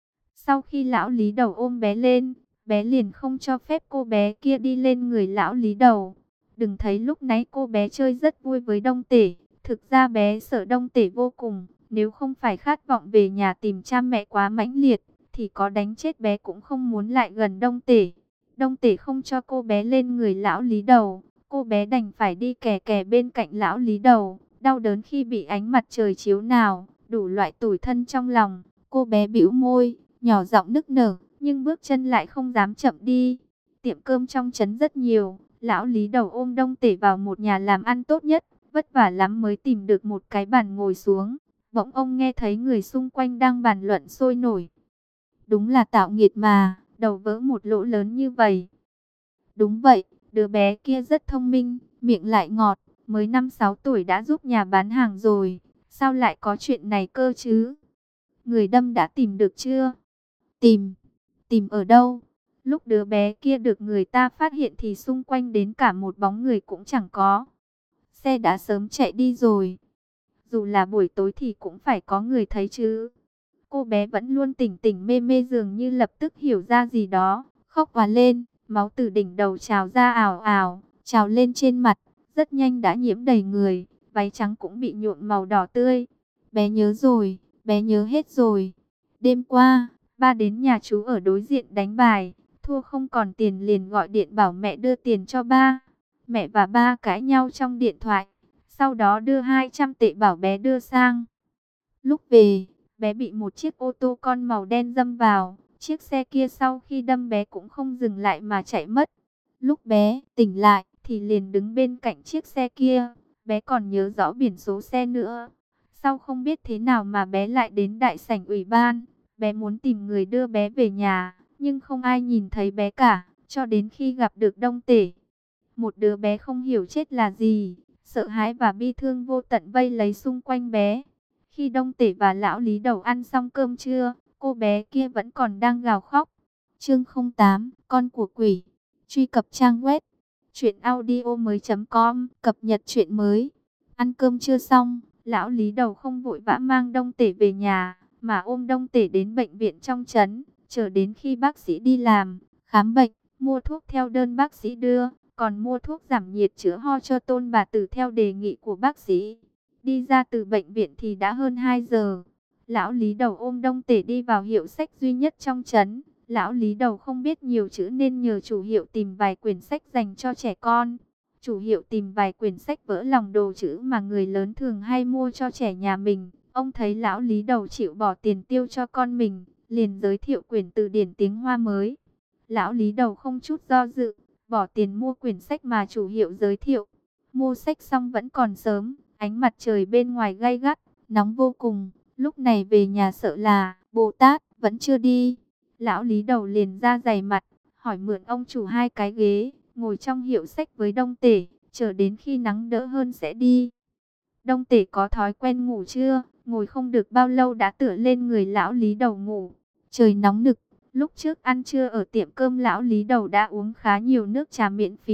S1: Sau khi lão Lý Đầu ôm bé lên, bé liền không cho phép cô bé kia đi lên người lão Lý Đầu. Đừng thấy lúc nãy cô bé chơi rất vui với Đông Tể, thực ra bé sợ Đông Tể vô cùng. Nếu không phải khát vọng về nhà tìm cha mẹ quá mãnh liệt, thì có đánh chết bé cũng không muốn lại gần Đông Tể. Đông Tể không cho cô bé lên người lão Lý Đầu, cô bé đành phải đi kè kè bên cạnh lão Lý Đầu. Đau đớn khi bị ánh mặt trời chiếu nào, đủ loại tủi thân trong lòng. Cô bé bĩu môi, nhỏ giọng nức nở, nhưng bước chân lại không dám chậm đi. Tiệm cơm trong trấn rất nhiều, lão Lý Đầu ôm Đông Tể vào một nhà làm ăn tốt nhất, vất vả lắm mới tìm được một cái bàn ngồi xuống. Bỗng ông nghe thấy người xung quanh đang bàn luận sôi nổi. Đúng là tạo nghiệt mà, đầu vỡ một lỗ lớn như vậy. Đúng vậy, đứa bé kia rất thông minh, miệng lại ngọt, mới năm sáu tuổi đã giúp nhà bán hàng rồi. Sao lại có chuyện này cơ chứ? Người đâm đã tìm được chưa? Tìm? Tìm ở đâu? Lúc đứa bé kia được người ta phát hiện thì xung quanh đến cả một bóng người cũng chẳng có. Xe đã sớm chạy đi rồi. Dù là buổi tối thì cũng phải có người thấy chứ. Cô bé vẫn luôn tỉnh tỉnh mê mê dường như lập tức hiểu ra gì đó. Khóc òa lên, máu từ đỉnh đầu trào ra ào ào, trào lên trên mặt. Rất nhanh đã nhiễm đầy người, váy trắng cũng bị nhuộm màu đỏ tươi. Bé nhớ rồi, bé nhớ hết rồi. Đêm qua, ba đến nhà chú ở đối diện đánh bài. Thua không còn tiền liền gọi điện bảo mẹ đưa tiền cho ba. Mẹ và ba cãi nhau trong điện thoại. Sau đó đưa hai trăm tệ bảo bé đưa sang. Lúc về, bé bị một chiếc ô tô con màu đen đâm vào. Chiếc xe kia sau khi đâm bé cũng không dừng lại mà chạy mất. Lúc bé tỉnh lại thì liền đứng bên cạnh chiếc xe kia. Bé còn nhớ rõ biển số xe nữa. Sau không biết thế nào mà bé lại đến đại sảnh ủy ban. Bé muốn tìm người đưa bé về nhà, nhưng không ai nhìn thấy bé cả, cho đến khi gặp được Đông Tể. Một đứa bé không hiểu chết là gì, sợ hãi và bi thương vô tận vây lấy xung quanh bé. Khi Đông Tể và lão Lý Đầu ăn xong cơm trưa, cô bé kia vẫn còn đang gào khóc. Chương không tám, con của quỷ. Truy cập trang web truyệnaudiomoi chấm com, cập nhật truyện mới. Ăn cơm trưa xong, lão Lý Đầu không vội vã mang Đông Tể về nhà, mà ôm Đông Tể đến bệnh viện trong trấn, chờ đến khi bác sĩ đi làm, khám bệnh, mua thuốc theo đơn bác sĩ đưa, còn mua thuốc giảm nhiệt chữa ho cho Tôn bà Tử theo đề nghị của bác sĩ. Đi ra từ bệnh viện thì đã hơn hai giờ. Lão Lý Đầu ôm Đông Tể đi vào hiệu sách duy nhất trong trấn. Lão Lý Đầu không biết nhiều chữ nên nhờ chủ hiệu tìm vài quyển sách dành cho trẻ con. Chủ hiệu tìm vài quyển sách vỡ lòng đồ chữ mà người lớn thường hay mua cho trẻ nhà mình. Ông thấy lão Lý Đầu chịu bỏ tiền tiêu cho con mình, liền giới thiệu quyển từ điển tiếng Hoa mới. Lão Lý Đầu không chút do dự, bỏ tiền mua quyển sách mà chủ hiệu giới thiệu. Mua sách xong vẫn còn sớm, ánh mặt trời bên ngoài gay gắt, nóng vô cùng. Lúc này về nhà sợ là Bồ Tát vẫn chưa đi. Lão Lý Đầu liền ra giày mặt, hỏi mượn ông chủ hai cái ghế, ngồi trong hiệu sách với Đông Tể, chờ đến khi nắng đỡ hơn sẽ đi. Đông Tể có thói quen ngủ chưa? Ngồi không được bao lâu đã tựa lên người lão Lý Đầu ngủ. Trời nóng nực, lúc trước ăn trưa ở tiệm cơm lão Lý Đầu đã uống khá nhiều nước trà miễn phí,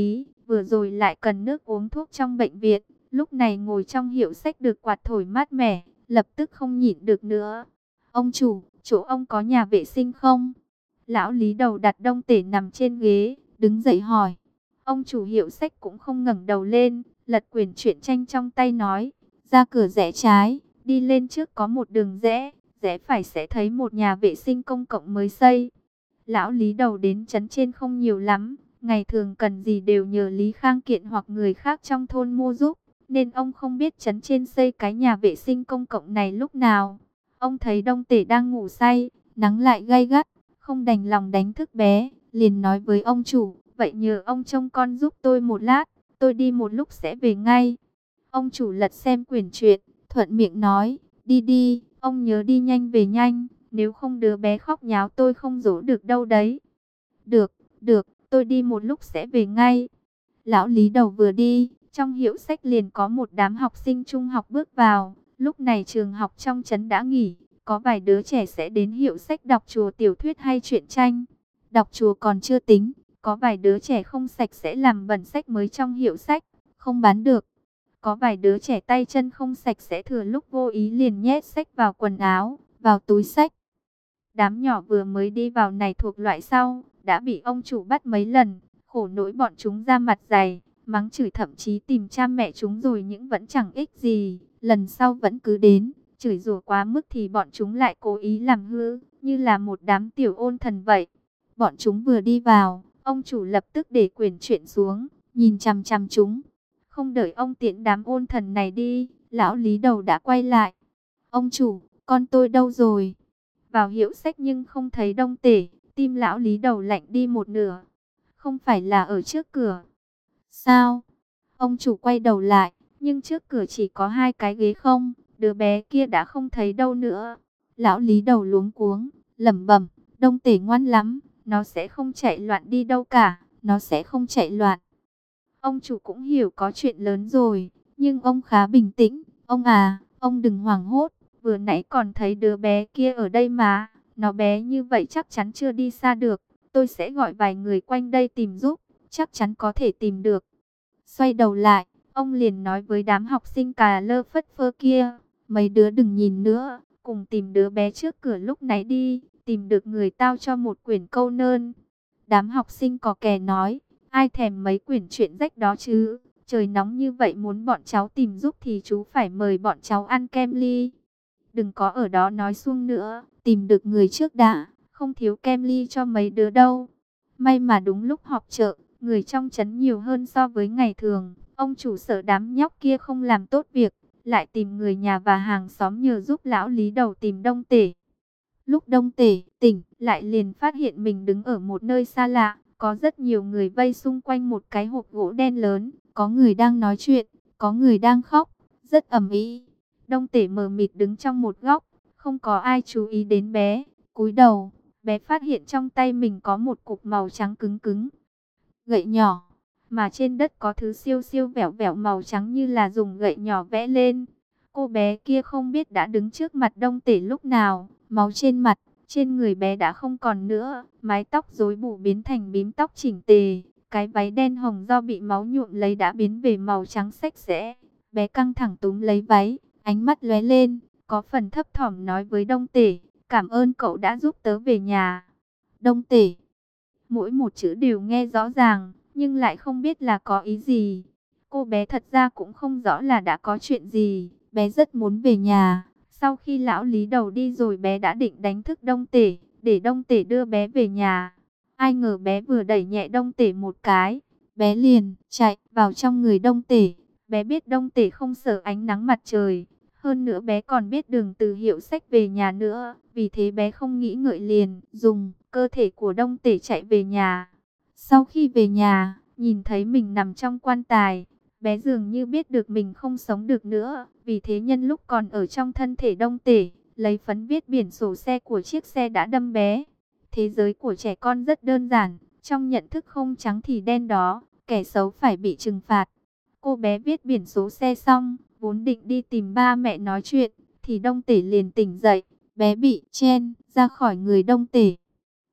S1: vừa rồi lại cần nước uống thuốc trong bệnh viện, lúc này ngồi trong hiệu sách được quạt thổi mát mẻ, lập tức không nhịn được nữa. Ông chủ, chỗ ông có nhà vệ sinh không? Lão Lý Đầu đặt Đông Tể nằm trên ghế, đứng dậy hỏi. Ông chủ hiệu sách cũng không ngẩng đầu lên, lật quyển truyện tranh trong tay nói, ra cửa rẽ trái, đi lên trước có một đường rẽ, rẽ phải sẽ thấy một nhà vệ sinh công cộng mới xây. Lão Lý Đầu đến trấn trên không nhiều lắm, ngày thường cần gì đều nhờ Lý Khang Kiện hoặc người khác trong thôn mua giúp, nên ông không biết trấn trên xây cái nhà vệ sinh công cộng này lúc nào. Ông thấy Đông Tể đang ngủ say, nắng lại gay gắt, không đành lòng đánh thức bé, liền nói với ông chủ, vậy nhờ ông trông con giúp tôi một lát, tôi đi một lúc sẽ về ngay. Ông chủ lật xem quyển truyện, thuận miệng nói, đi đi, ông nhớ đi nhanh về nhanh, nếu không đứa bé khóc nháo tôi không dỗ được đâu đấy. Được, được, tôi đi một lúc sẽ về ngay. Lão Lý Đầu vừa đi, trong hiệu sách liền có một đám học sinh trung học bước vào. Lúc này trường học trong trấn đã nghỉ, có vài đứa trẻ sẽ đến hiệu sách đọc chùa tiểu thuyết hay truyện tranh. Đọc chùa còn chưa tính, có vài đứa trẻ không sạch sẽ làm bẩn sách mới trong hiệu sách, không bán được. Có vài đứa trẻ tay chân không sạch sẽ thừa lúc vô ý liền nhét sách vào quần áo, vào túi sách. Đám nhỏ vừa mới đi vào này thuộc loại sau, đã bị ông chủ bắt mấy lần, khổ nỗi bọn chúng ra mặt dày, mắng chửi thậm chí tìm cha mẹ chúng rồi nhưng vẫn chẳng ích gì, lần sau vẫn cứ đến, chửi rủa quá mức thì bọn chúng lại cố ý làm hư, như là một đám tiểu ôn thần vậy. Bọn chúng vừa đi vào, ông chủ lập tức để quyển truyện xuống, nhìn chằm chằm chúng. Không đợi ông tiễn đám ôn thần này đi, lão Lý Đầu đã quay lại. Ông chủ, con tôi đâu rồi? Vào hiệu sách nhưng không thấy Đông Tể, tim lão Lý Đầu lạnh đi một nửa. Không phải là ở trước cửa. Sao? Ông chủ quay đầu lại, nhưng trước cửa chỉ có hai cái ghế không, đứa bé kia đã không thấy đâu nữa. Lão Lý Đầu luống cuống, lẩm bẩm, Đông Tể ngoan lắm, nó sẽ không chạy loạn đi đâu cả, nó sẽ không chạy loạn. Ông chủ cũng hiểu có chuyện lớn rồi, nhưng ông khá bình tĩnh. Ông à, ông đừng hoảng hốt, vừa nãy còn thấy đứa bé kia ở đây mà, nó bé như vậy chắc chắn chưa đi xa được. Tôi sẽ gọi vài người quanh đây tìm giúp, chắc chắn có thể tìm được. Xoay đầu lại, ông liền nói với đám học sinh cà lơ phất phơ kia, mấy đứa đừng nhìn nữa, cùng tìm đứa bé trước cửa lúc nãy đi, tìm được người tao cho một quyển câu nơn. Đám học sinh có kè nói, ai thèm mấy quyển truyện rách đó chứ, trời nóng như vậy muốn bọn cháu tìm giúp thì chú phải mời bọn cháu ăn kem ly. Đừng có ở đó nói suông nữa, tìm được người trước đã, không thiếu kem ly cho mấy đứa đâu. May mà đúng lúc họp chợ, người trong trấn nhiều hơn so với ngày thường. Ông chủ sợ đám nhóc kia không làm tốt việc, lại tìm người nhà và hàng xóm nhờ giúp lão Lý Đầu tìm Đông Tể. Lúc Đông Tể tỉnh, lại liền phát hiện mình đứng ở một nơi xa lạ, có rất nhiều người vây xung quanh một cái hộp gỗ đen lớn, có người đang nói chuyện, có người đang khóc, rất ầm ĩ. Đông Tể mờ mịt đứng trong một góc, không có ai chú ý đến bé, cúi đầu, bé phát hiện trong tay mình có một cục màu trắng cứng cứng, gậy nhỏ, mà trên đất có thứ siêu siêu vẹo vẹo màu trắng như là dùng gậy nhỏ vẽ lên. Cô bé kia không biết đã đứng trước mặt Đông Tể lúc nào, máu trên mặt, trên người bé đã không còn nữa, mái tóc rối bù biến thành bím tóc chỉnh tề, cái váy đen hồng do bị máu nhuộm lấy đã biến về màu trắng sạch sẽ. Bé căng thẳng túm lấy váy, ánh mắt lóe lên, có phần thấp thỏm nói với Đông Tể, cảm ơn cậu đã giúp tớ về nhà. Đông Tể, mỗi một chữ đều nghe rõ ràng, nhưng lại không biết là có ý gì. Cô bé thật ra cũng không rõ là đã có chuyện gì, bé rất muốn về nhà. Sau khi lão Lý Đầu đi rồi bé đã định đánh thức Đông Tể, để Đông Tể đưa bé về nhà. Ai ngờ bé vừa đẩy nhẹ Đông Tể một cái, bé liền chạy vào trong người Đông Tể. Bé biết Đông Tể không sợ ánh nắng mặt trời, hơn nữa bé còn biết đường từ hiệu sách về nhà nữa, vì thế bé không nghĩ ngợi liền dùng cơ thể của Đông Tể chạy về nhà. Sau khi về nhà, nhìn thấy mình nằm trong quan tài, bé dường như biết được mình không sống được nữa, vì thế nhân lúc còn ở trong thân thể Đông Tể, lấy phấn viết biển sổ xe của chiếc xe đã đâm bé. Thế giới của trẻ con rất đơn giản, trong nhận thức không trắng thì đen đó, kẻ xấu phải bị trừng phạt. Cô bé viết biển số xe xong, vốn định đi tìm ba mẹ nói chuyện, thì Đông Tể liền tỉnh dậy, bé bị chen ra khỏi người Đông Tể.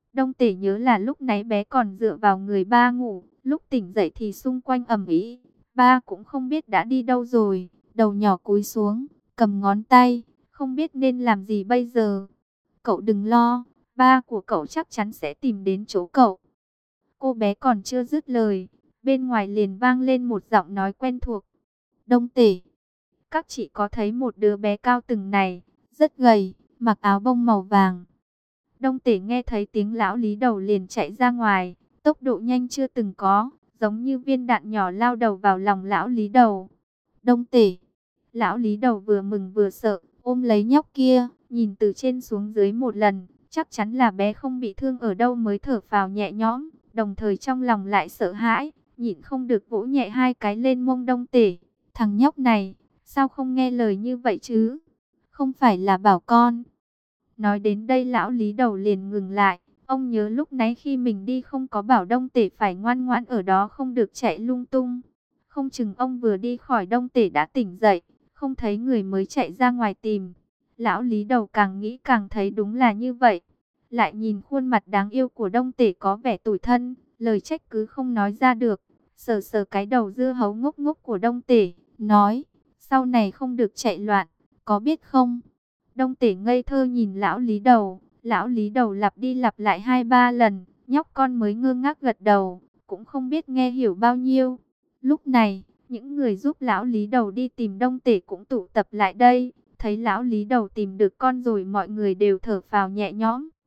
S1: Đông Tể nhớ là lúc nãy bé còn dựa vào người ba ngủ, lúc tỉnh dậy thì xung quanh ầm ĩ, ba cũng không biết đã đi đâu rồi. Đầu nhỏ cúi xuống, cầm ngón tay, không biết nên làm gì bây giờ. Cậu đừng lo, ba của cậu chắc chắn sẽ tìm đến chỗ cậu. Cô bé còn chưa dứt lời, bên ngoài liền vang lên một giọng nói quen thuộc. Đông Tể, các chị có thấy một đứa bé cao từng này, rất gầy, mặc áo bông màu vàng. Đông Tể nghe thấy tiếng lão Lý Đầu liền chạy ra ngoài, tốc độ nhanh chưa từng có, giống như viên đạn nhỏ lao đầu vào lòng lão Lý Đầu. Đông Tể, lão Lý Đầu vừa mừng vừa sợ, ôm lấy nhóc kia, nhìn từ trên xuống dưới một lần, chắc chắn là bé không bị thương ở đâu mới thở phào nhẹ nhõm, đồng thời trong lòng lại sợ hãi, nhịn không được vỗ nhẹ hai cái lên mông Đông Tể. Thằng nhóc này, sao không nghe lời như vậy chứ? Không phải là bảo con. Nói đến đây lão Lý Đầu liền ngừng lại. Ông nhớ lúc nãy khi mình đi không có bảo Đông Tể phải ngoan ngoãn ở đó không được chạy lung tung. Không chừng ông vừa đi khỏi Đông Tể đã tỉnh dậy, không thấy người mới chạy ra ngoài tìm. Lão Lý Đầu càng nghĩ càng thấy đúng là như vậy. Lại nhìn khuôn mặt đáng yêu của Đông Tể có vẻ tủi thân, lời trách cứ không nói ra được. Sờ sờ cái đầu dưa hấu ngốc ngốc của Đông Tể, nói, sau này không được chạy loạn, có biết không? Đông Tể ngây thơ nhìn lão Lý Đầu, lão Lý Đầu lặp đi lặp lại hai ba lần, nhóc con mới ngơ ngác gật đầu, cũng không biết nghe hiểu bao nhiêu. Lúc này, những người giúp lão Lý Đầu đi tìm Đông Tể cũng tụ tập lại đây, thấy lão Lý Đầu tìm được con rồi mọi người đều thở phào nhẹ nhõm.